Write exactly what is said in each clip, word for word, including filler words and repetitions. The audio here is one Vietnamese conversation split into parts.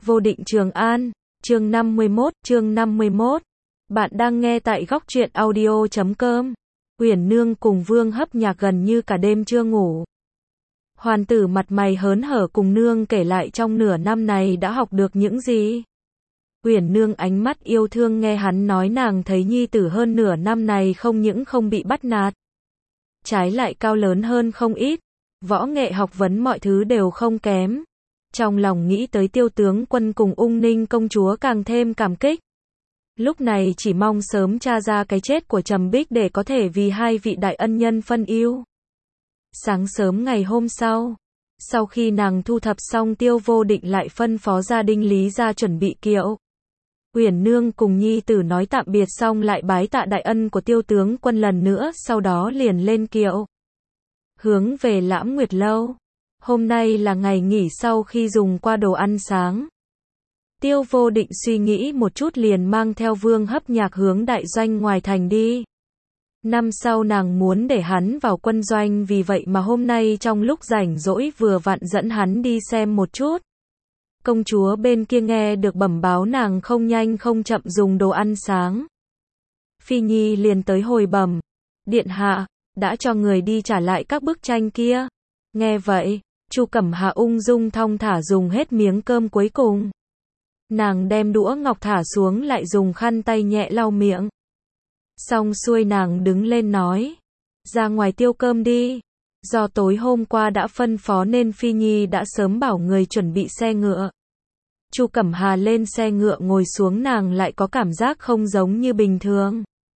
Vô Định Trường An, chương năm mươi mốt, chương năm mươi mốt. Bạn đang nghe tại góc truyện audio chấm com. Uyển Nương cùng Vương Hấp Nhạc gần như cả đêm chưa ngủ. Hoàn tử mặt mày hớn hở cùng nương kể lại trong nửa năm này đã học được những gì. Uyển Nương ánh mắt yêu thương nghe hắn nói nàng thấy nhi tử hơn nửa năm này không những không bị bắt nạt, trái lại cao lớn hơn không ít, võ nghệ học vấn mọi thứ đều không kém. Trong lòng nghĩ tới Tiêu tướng quân cùng Ung Ninh công chúa càng thêm cảm kích. Lúc này chỉ mong sớm tra ra cái chết của Trầm Bích để có thể vì hai vị đại ân nhân phân ưu. Sáng sớm ngày hôm sau, sau khi nàng thu thập xong Tiêu Vô Định lại phân phó gia đình Lý ra chuẩn bị kiệu. Uyển Nương cùng nhi tử nói tạm biệt xong lại bái tạ đại ân của Tiêu tướng quân lần nữa, sau đó liền lên kiệu hướng về Lãm Nguyệt lâu. Hôm nay là ngày nghỉ sau khi dùng qua đồ ăn sáng. Tiêu Vô Định suy nghĩ một chút liền mang theo Vương Hấp Nhạc hướng đại doanh ngoài thành đi. Năm sau nàng muốn để hắn vào quân doanh, vì vậy mà hôm nay trong lúc rảnh rỗi vừa vặn dẫn hắn đi xem một chút. Công chúa bên kia nghe được bẩm báo nàng không nhanh không chậm dùng đồ ăn sáng. Phi Nhi liền tới hồi bẩm, điện hạ, đã cho người đi trả lại các bức tranh kia. Nghe vậy, Chu Cẩm Hà ung dung thong thả dùng hết miếng cơm cuối cùng. Nàng đem đũa ngọc thả xuống lại dùng khăn tay nhẹ lau miệng. Xong xuôi nàng đứng lên nói, ra ngoài tiêu cơm đi. Do tối hôm qua đã phân phó nên Phi Nhi đã sớm bảo người chuẩn bị xe ngựa. Chu Cẩm Hà lên xe ngựa ngồi xuống, nàng lại có cảm giác không giống như bình thường.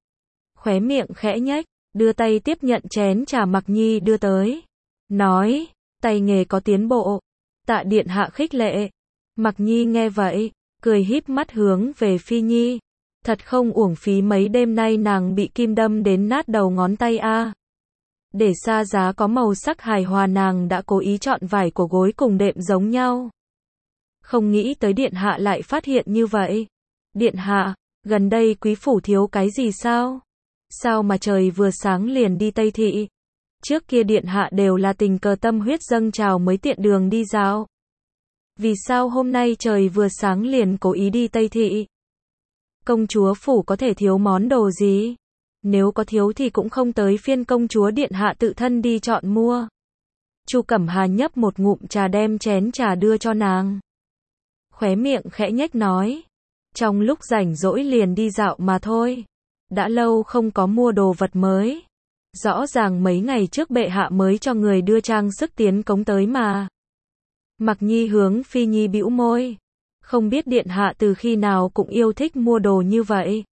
Khóe miệng khẽ nhếch, đưa tay tiếp nhận chén trà Mặc Nhi đưa tới. Nói, tay nghề có tiến bộ. Tạ điện hạ khích lệ. Mặc Nhi nghe vậy, cười híp mắt hướng về Phi Nhi. Thật không uổng phí mấy đêm nay nàng bị kim đâm đến nát đầu ngón tay a. À. Để xa giá có màu sắc hài hòa, nàng đã cố ý chọn vải của gối cùng đệm giống nhau. Không nghĩ tới điện hạ lại phát hiện như vậy. Điện hạ, gần đây quý phủ thiếu cái gì sao? Sao mà trời vừa sáng liền đi Tây Thị? Trước kia điện hạ đều là tình cờ tâm huyết dâng trào mới tiện đường đi dạo. Vì sao hôm nay trời vừa sáng liền cố ý đi Tây Thị? Công chúa phủ có thể thiếu món đồ gì? Nếu có thiếu thì cũng không tới phiên công chúa điện hạ tự thân đi chọn mua. Chu Cẩm Hà nhấp một ngụm trà đem chén trà đưa cho nàng. Khóe miệng khẽ nhếch nói, trong lúc rảnh rỗi liền đi dạo mà thôi. Đã lâu không có mua đồ vật mới. Rõ ràng mấy ngày trước bệ hạ mới cho người đưa trang sức tiến cống tới mà. Mặc Nhi hướng Phi Nhi bĩu môi. Không biết điện hạ từ khi nào cũng yêu thích mua đồ như vậy.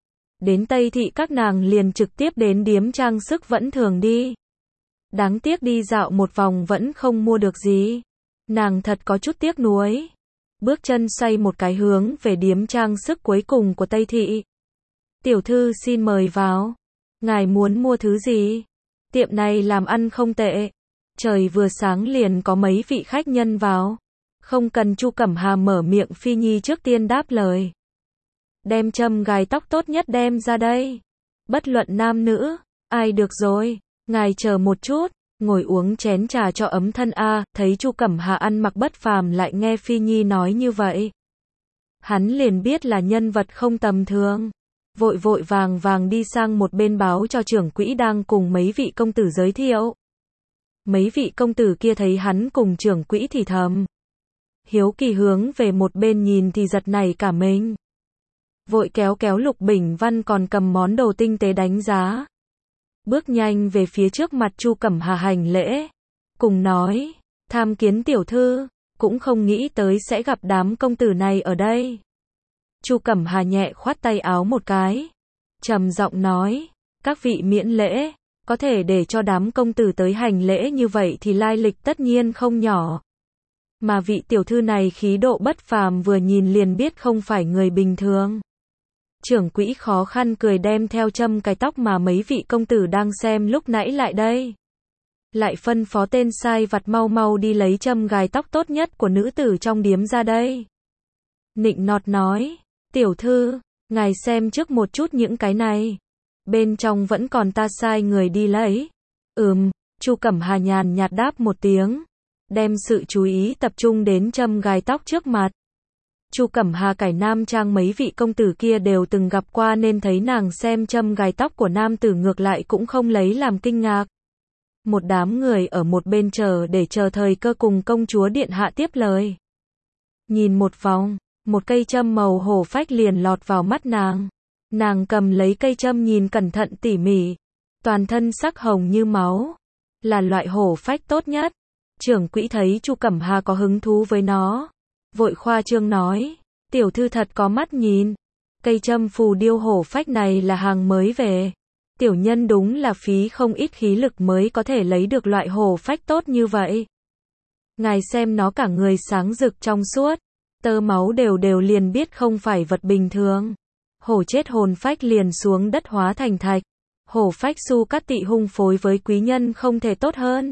Đến Tây Thị các nàng liền trực tiếp đến điếm trang sức vẫn thường đi. Đáng tiếc đi dạo một vòng vẫn không mua được gì. Nàng thật có chút tiếc nuối. Bước chân xoay một cái hướng về điếm trang sức cuối cùng của Tây Thị. Tiểu thư xin mời vào. Ngài muốn mua thứ gì? Tiệm này làm ăn không tệ. Trời vừa sáng liền có mấy vị khách nhân vào. Không cần Chu Cẩm Hà mở miệng, Phi Nhi trước tiên đáp lời. Đem châm gài tóc tốt nhất đem ra đây. Bất luận nam nữ, ai được rồi. Ngài chờ một chút, ngồi uống chén trà cho ấm thân a. À, thấy Chu Cẩm Hà ăn mặc bất phàm lại nghe Phi Nhi nói như vậy. Hắn liền biết là nhân vật không tầm thường. Vội vội vàng vàng đi sang một bên báo cho trưởng quỹ đang cùng mấy vị công tử giới thiệu. Mấy vị công tử kia thấy hắn cùng trưởng quỹ thì thầm. Hiếu kỳ hướng về một bên nhìn thì giật nảy cả mình. Vội kéo kéo Lục Bình Văn còn cầm món đồ tinh tế đánh giá. Bước nhanh về phía trước mặt Chu Cẩm Hà hành lễ. Cùng nói, tham kiến tiểu thư, cũng không nghĩ tới sẽ gặp đám công tử này ở đây. Chu Cẩm Hà nhẹ khoát tay áo một cái. Trầm giọng nói, các vị miễn lễ, có thể để cho đám công tử tới hành lễ như vậy thì lai lịch tất nhiên không nhỏ. Mà vị tiểu thư này khí độ bất phàm, vừa nhìn liền biết không phải người bình thường. Trưởng quỹ khó khăn cười đem theo châm cái tóc mà mấy vị công tử đang xem lúc nãy lại đây. Lại phân phó tên sai vặt mau mau đi lấy châm gài tóc tốt nhất của nữ tử trong điếm ra đây. Nịnh nọt nói, tiểu thư, ngài xem trước một chút những cái này. Bên trong vẫn còn ta sai người đi lấy. Ừm, Chu Cẩm Hà nhàn nhạt đáp một tiếng. Đem sự chú ý tập trung đến châm gài tóc trước mặt. Chu Cẩm Hà cải nam trang mấy vị công tử kia đều từng gặp qua nên thấy nàng xem châm gài tóc của nam tử ngược lại cũng không lấy làm kinh ngạc. Một đám người ở một bên chờ để chờ thời cơ cùng công chúa điện hạ tiếp lời. Nhìn một vòng, một cây châm màu hổ phách liền lọt vào mắt nàng. Nàng cầm lấy cây châm nhìn cẩn thận tỉ mỉ, toàn thân sắc hồng như máu, là loại hổ phách tốt nhất. Trưởng quỹ thấy Chu Cẩm Hà có hứng thú với nó, vội khoa trương nói, tiểu thư thật có mắt nhìn, cây châm phù điêu hổ phách này là hàng mới về. Tiểu nhân đúng là phí không ít khí lực mới có thể lấy được loại hổ phách tốt như vậy. Ngài xem nó cả người sáng rực trong suốt, tơ máu đều đều liền biết không phải vật bình thường. Hổ chết hồn phách liền xuống đất hóa thành thạch. Hổ phách su cát tị hung phối với quý nhân không thể tốt hơn.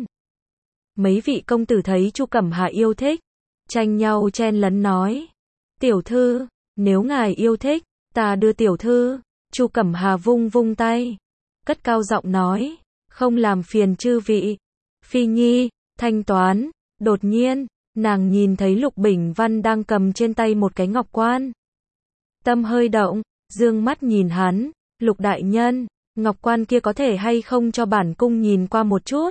Mấy vị công tử thấy Chu Cẩm Hà yêu thích, tranh nhau chen lấn nói. Tiểu thư, nếu ngài yêu thích, ta đưa tiểu thư. Chu Cẩm Hà vung vung tay, cất cao giọng nói, không làm phiền chư vị. Phi Nhi, thanh toán. Đột nhiên, nàng nhìn thấy Lục Bình Văn đang cầm trên tay một cái ngọc quan. Tâm hơi động, dương mắt nhìn hắn, Lục đại nhân, ngọc quan kia có thể hay không cho bản cung nhìn qua một chút.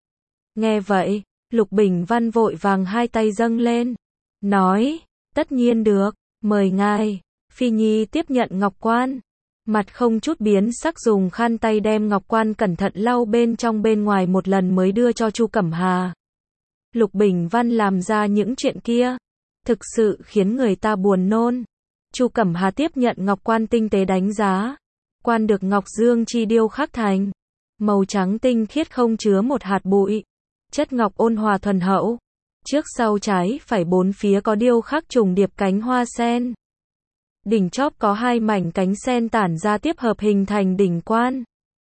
Nghe vậy, Lục Bình Văn vội vàng hai tay dâng lên, nói, tất nhiên được, mời ngài. Phi Nhi tiếp nhận ngọc quan, mặt không chút biến sắc dùng khăn tay đem ngọc quan cẩn thận lau bên trong bên ngoài một lần mới đưa cho Chu Cẩm Hà. Lục Bình Văn làm ra những chuyện kia, thực sự khiến người ta buồn nôn. Chu Cẩm Hà tiếp nhận ngọc quan tinh tế đánh giá, quan được ngọc dương chi điêu khắc thành, màu trắng tinh khiết không chứa một hạt bụi, chất ngọc ôn hòa thuần hậu, trước sau trái phải bốn phía có điêu khắc trùng điệp cánh hoa sen. Đỉnh chóp có hai mảnh cánh sen tản ra tiếp hợp hình thành đỉnh quan.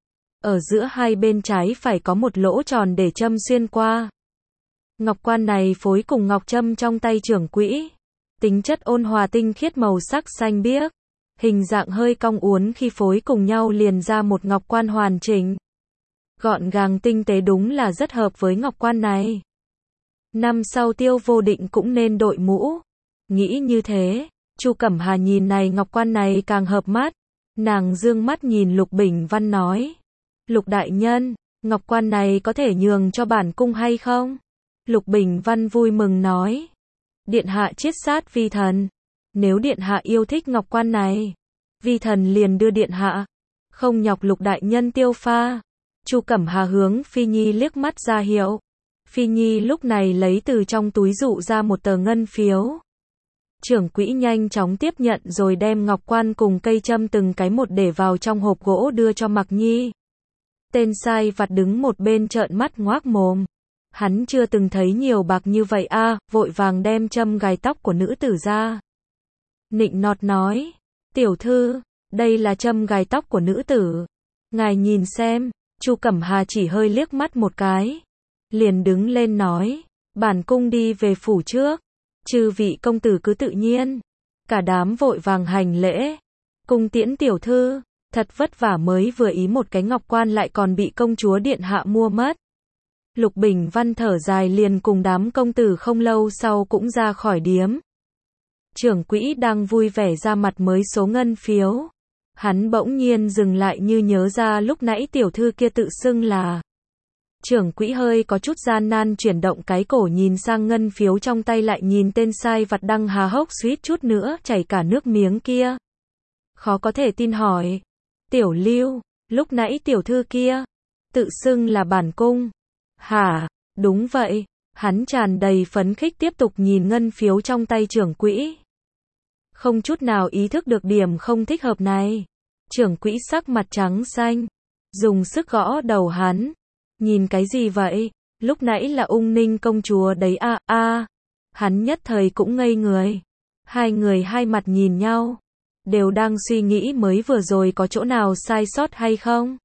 Ở giữa hai bên trái phải có một lỗ tròn để châm xuyên qua. Ngọc quan này phối cùng ngọc châm trong tay trưởng quỹ, tính chất ôn hòa tinh khiết màu sắc xanh biếc, hình dạng hơi cong uốn khi phối cùng nhau liền ra một ngọc quan hoàn chỉnh. Gọn gàng tinh tế đúng là rất hợp với ngọc quan này. Năm sau Tiêu Vô Định cũng nên đội mũ. Nghĩ như thế, Chu Cẩm Hà nhìn này ngọc quan này càng hợp mắt. Nàng dương mắt nhìn Lục Bình Văn nói, Lục đại nhân, ngọc quan này có thể nhường cho bản cung hay không? Lục Bình Văn vui mừng nói, điện hạ chiết sát vi thần, nếu điện hạ yêu thích ngọc quan này, vi thần liền đưa điện hạ, không nhọc Lục đại nhân tiêu pha. Chu Cẩm Hà hướng Phi Nhi liếc mắt ra hiệu. Phi Nhi lúc này lấy từ trong túi dụ ra một tờ ngân phiếu. Trưởng quỹ nhanh chóng tiếp nhận rồi đem ngọc quan cùng cây châm từng cái một để vào trong hộp gỗ đưa cho Mặc Nhi. Tên sai vặt đứng một bên trợn mắt ngoác mồm. Hắn chưa từng thấy nhiều bạc như vậy a, à, vội vàng đem châm gài tóc của nữ tử ra. Nịnh nọt nói, tiểu thư, đây là châm gài tóc của nữ tử. Ngài nhìn xem. Chu Cẩm Hà chỉ hơi liếc mắt một cái, liền đứng lên nói, bản cung đi về phủ trước, chư vị công tử cứ tự nhiên. Cả đám vội vàng hành lễ, cung tiễn tiểu thư, thật vất vả mới vừa ý một cái ngọc quan lại còn bị công chúa điện hạ mua mất. Lục Bình Văn thở dài liền cùng đám công tử không lâu sau cũng ra khỏi điếm. Trưởng quỹ đang vui vẻ ra mặt mới số ngân phiếu. Hắn bỗng nhiên dừng lại như nhớ ra lúc nãy tiểu thư kia tự xưng là. Trưởng quỹ hơi có chút gian nan chuyển động cái cổ nhìn sang ngân phiếu trong tay lại nhìn tên sai vặt đang há hốc suýt chút nữa chảy cả nước miếng kia. Khó có thể tin hỏi. Tiểu Lưu, lúc nãy tiểu thư kia, tự xưng là bản cung. Hả, đúng vậy. Hắn tràn đầy phấn khích tiếp tục nhìn ngân phiếu trong tay trưởng quỹ. Không chút nào ý thức được điểm không thích hợp này. Trưởng quỹ sắc mặt trắng xanh, dùng sức gõ đầu hắn. Nhìn cái gì vậy? Lúc nãy là Ung Ninh công chúa đấy a a. À. Hắn nhất thời cũng ngây người. Hai người hai mặt nhìn nhau, đều đang suy nghĩ mới vừa rồi có chỗ nào sai sót hay không.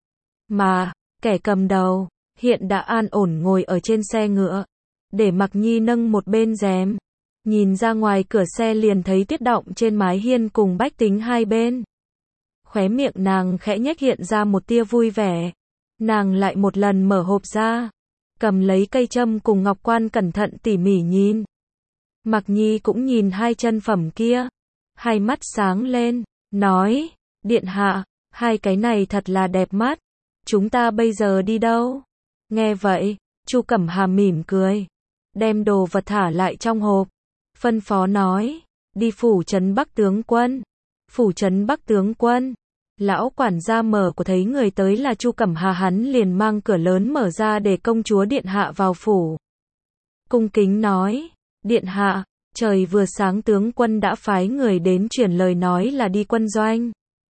Mà, kẻ cầm đầu, hiện đã an ổn ngồi ở trên xe ngựa, để Mặc Nhi nâng một bên rèm. Nhìn ra ngoài cửa xe liền thấy Tuyết Động trên mái hiên cùng bách tính hai bên. Khóe miệng nàng khẽ nhếch hiện ra một tia vui vẻ. Nàng lại một lần mở hộp ra, cầm lấy cây châm cùng ngọc quan cẩn thận tỉ mỉ nhìn. Mặc Nhi cũng nhìn hai chân phẩm kia, hai mắt sáng lên, nói, điện hạ, hai cái này thật là đẹp mắt, chúng ta bây giờ đi đâu? Nghe vậy, Chu Cẩm Hà mỉm cười, đem đồ vật thả lại trong hộp, phân phó nói, đi phủ trấn Bắc tướng quân. Phủ trấn Bắc tướng quân, lão quản gia mở của thấy người tới là Chu Cẩm Hà, hắn liền mang cửa lớn mở ra để công chúa điện hạ vào phủ. Cung kính nói, điện hạ, trời vừa sáng tướng quân đã phái người đến truyền lời nói là đi quân doanh.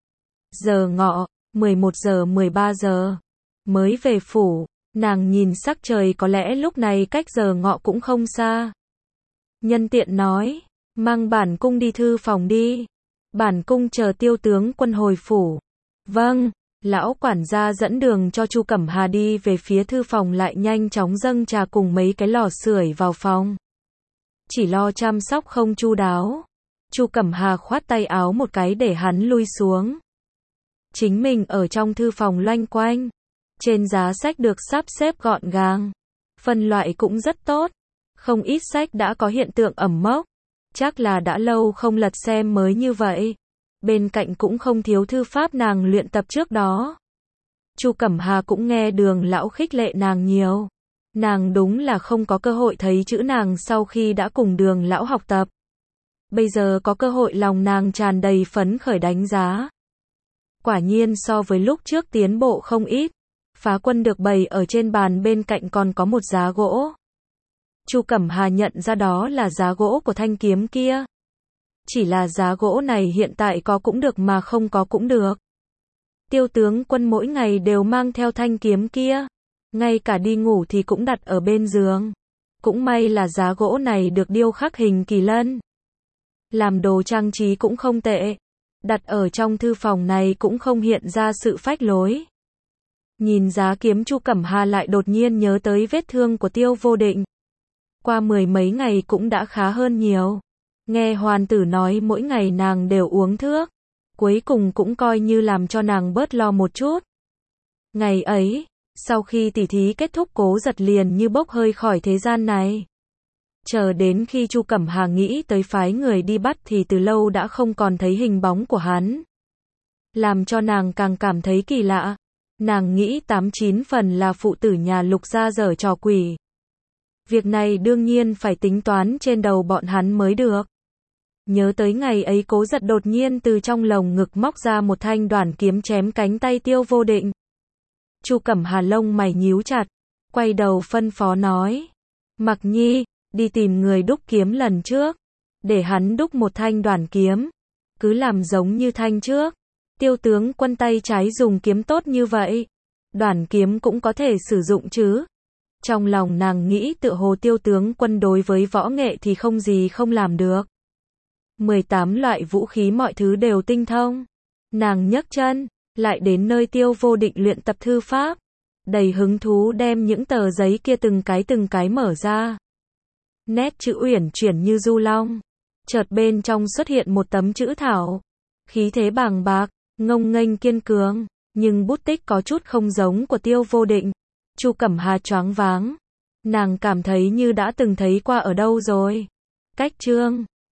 Giờ ngọ, mười một giờ mười ba giờ, mới về phủ, nàng nhìn sắc trời có lẽ lúc này cách giờ ngọ cũng không xa. Nhân tiện nói, mang bản cung đi thư phòng đi. Bản cung chờ Tiêu tướng quân hồi phủ. Vâng, lão quản gia dẫn đường cho Chu Cẩm Hà đi về phía thư phòng, lại nhanh chóng dâng trà cùng mấy cái lò sưởi vào phòng. Chỉ lo chăm sóc không chu đáo. Chu Cẩm Hà khoát tay áo một cái để hắn lui xuống. Chính mình ở trong thư phòng loanh quanh. Trên giá sách được sắp xếp gọn gàng. Phân loại cũng rất tốt. Không ít sách đã có hiện tượng ẩm mốc. Chắc là đã lâu không lật xem mới như vậy. Bên cạnh cũng không thiếu thư pháp nàng luyện tập trước đó. Chu Cẩm Hà cũng nghe Đường lão khích lệ nàng nhiều. Nàng đúng là không có cơ hội thấy chữ nàng sau khi đã cùng Đường lão học tập. Bây giờ có cơ hội, lòng nàng tràn đầy phấn khởi đánh giá. Quả nhiên so với lúc trước tiến bộ không ít. Phá quân được bày ở trên bàn, bên cạnh còn có một giá gỗ. Chu Cẩm Hà nhận ra đó là giá gỗ của thanh kiếm kia. Chỉ là giá gỗ này hiện tại có cũng được mà không có cũng được. Tiêu tướng quân mỗi ngày đều mang theo thanh kiếm kia. Ngay cả đi ngủ thì cũng đặt ở bên giường. Cũng may là giá gỗ này được điêu khắc hình kỳ lân. Làm đồ trang trí cũng không tệ. Đặt ở trong thư phòng này cũng không hiện ra sự phách lối. Nhìn giá kiếm, Chu Cẩm Hà lại đột nhiên nhớ tới vết thương của Tiêu Vô Định. Qua mười mấy ngày cũng đã khá hơn nhiều. Nghe hoàn tử nói mỗi ngày nàng đều uống thuốc. Cuối cùng cũng coi như làm cho nàng bớt lo một chút. Ngày ấy, sau khi tỉ thí kết thúc, Cố Giật liền như bốc hơi khỏi thế gian này. Chờ đến khi Chu Cẩm Hà nghĩ tới phái người đi bắt thì từ lâu đã không còn thấy hình bóng của hắn. Làm cho nàng càng cảm thấy kỳ lạ. Nàng nghĩ tám chín phần là phụ tử nhà Lục gia giở trò quỷ. Việc này đương nhiên phải tính toán trên đầu bọn hắn mới được. Nhớ tới ngày ấy, Cố Giật đột nhiên từ trong lồng ngực móc ra một thanh đoản kiếm chém cánh tay Tiêu Vô Định. Chu Cẩm Hà lông mày nhíu chặt, quay đầu phân phó nói, Mặc Nhi, đi tìm người đúc kiếm lần trước, để hắn đúc một thanh đoản kiếm, cứ làm giống như thanh trước. Tiêu tướng quân tay trái dùng kiếm tốt như vậy, đoản kiếm cũng có thể sử dụng chứ. Trong lòng nàng nghĩ tựa hồ Tiêu tướng quân đối với võ nghệ thì không gì không làm được. mười tám loại vũ khí mọi thứ đều tinh thông. Nàng nhấc chân, lại đến nơi Tiêu Vô Định luyện tập thư pháp. Đầy hứng thú đem những tờ giấy kia từng cái từng cái mở ra. Nét chữ uyển chuyển như du long. Chợt bên trong xuất hiện một tấm chữ thảo. Khí thế bàng bạc, ngông nghênh kiên cường. Nhưng bút tích có chút không giống của Tiêu Vô Định. Chu Cẩm Hà choáng váng. Nàng cảm thấy như đã từng thấy qua ở đâu rồi. Cách chương